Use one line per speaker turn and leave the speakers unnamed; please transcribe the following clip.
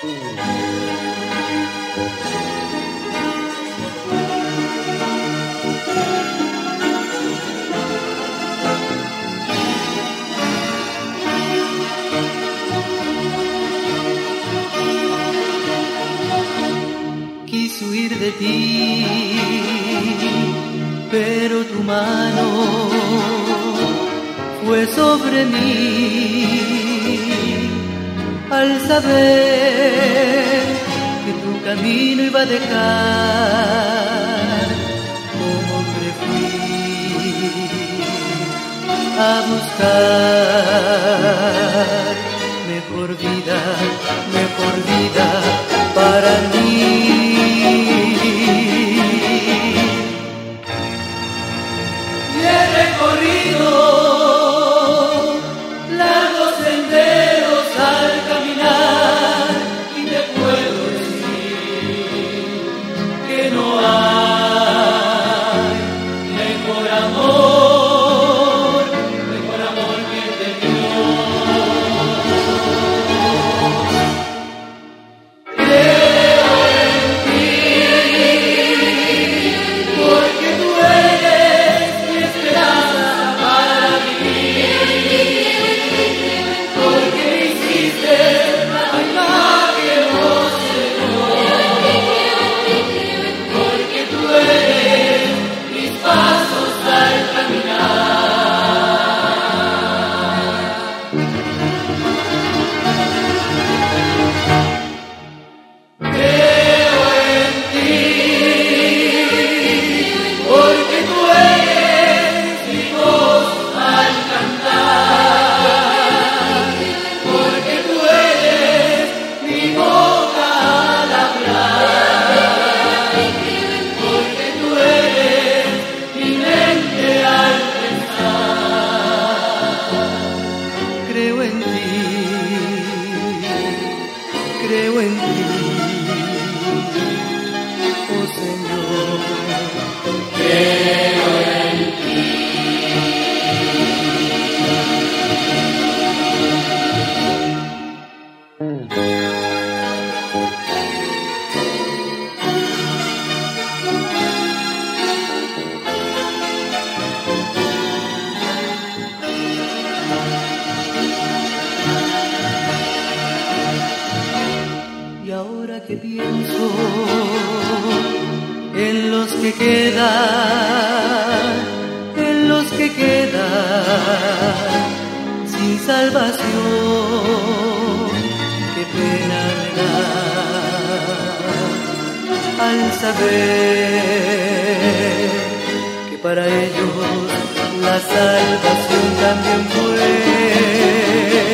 Quise huir de ti, pero tu mano fue sobre mí. Al saber que tu camino iba a dejar, como hombre fui a buscar mejor vida para mí. Y he recorrido largos senderos al caminar y te puedo decir que no hay mejor amor que el de Dios. Creo en ti porque tú eres mi esperanza para vivir, porque me hiciste la imagen, oh Señor, porque tú eres mis pasos al caminar. Creo en ti, porque tú eres mi voz al cantar, porque tú eres mi boca al hablar, porque tú eres mi mente al pensar. Creo en ti, oh Señor. Creo en ti. Y ahora que pienso en los que quedan sin salvación, qué pena me da al saber que para ellos la salvación también fue